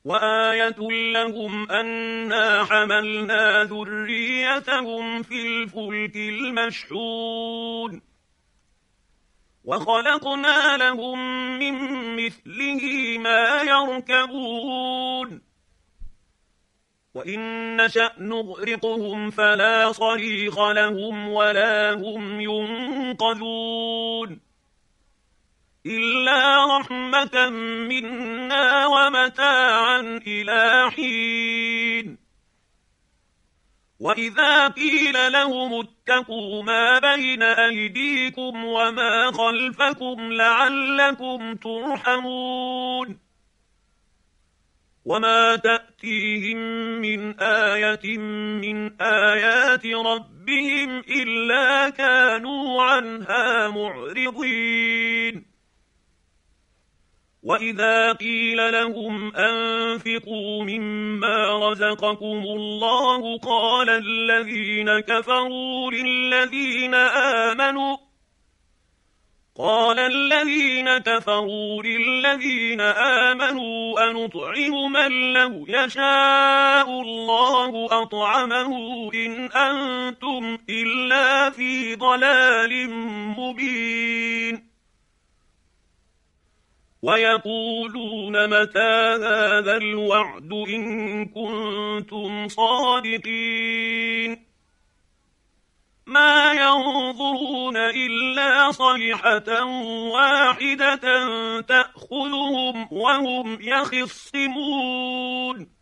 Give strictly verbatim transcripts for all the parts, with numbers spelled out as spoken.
وآية لهم أنا حملنا ذريتهم في الفلك المشحون وخلقنا لهم من مثله ما يركبون وإن نشأ نغرقهم فلا صريخ لهم ولا هم ينقذون إلا رحمة منا ومتاعا إلى حين وإذا قيل لهم اتقوا ما بين أيديكم وما خلفكم لعلكم ترحمون وما تأتيهم من آية من آيات ربهم إلا كانوا عنها معرضين وإذا قيل لهم أنفقوا مما رزقكم الله قال الذين كفروا للذين آمنوا قال الذين كفروا للذين آمنوا أنطعم من لو يشاء الله أطعمه إن أنتم إلا في ضلال مبين ويقولون متى هذا الوعد إن كنتم صادقين ما ينظرون إلا صيحة واحدة تأخذهم وهم يخصمون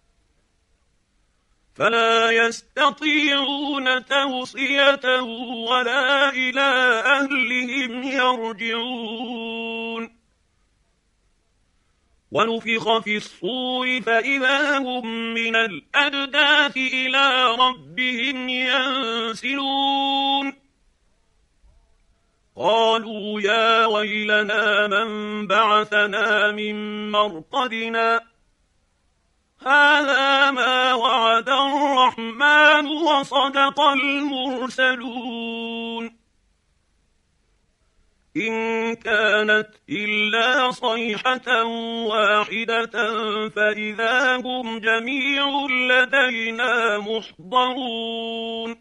فلا يستطيعون توصية ولا إلى أهلهم يرجعون ونفخ في الصور فإذا هم من الأجداث إلى ربهم ينسلون قالوا يا ويلنا من بعثنا من مرقدنا هذا ما وعد الرحمن وصدق المرسلون إن كانت إلا صيحة واحدة فإذا هم جميع لدينا محضرون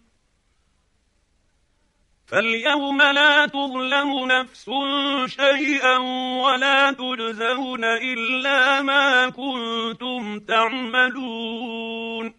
فاليوم لا تظلم نفس شيئا ولا تجزون إلا ما كنتم تعملون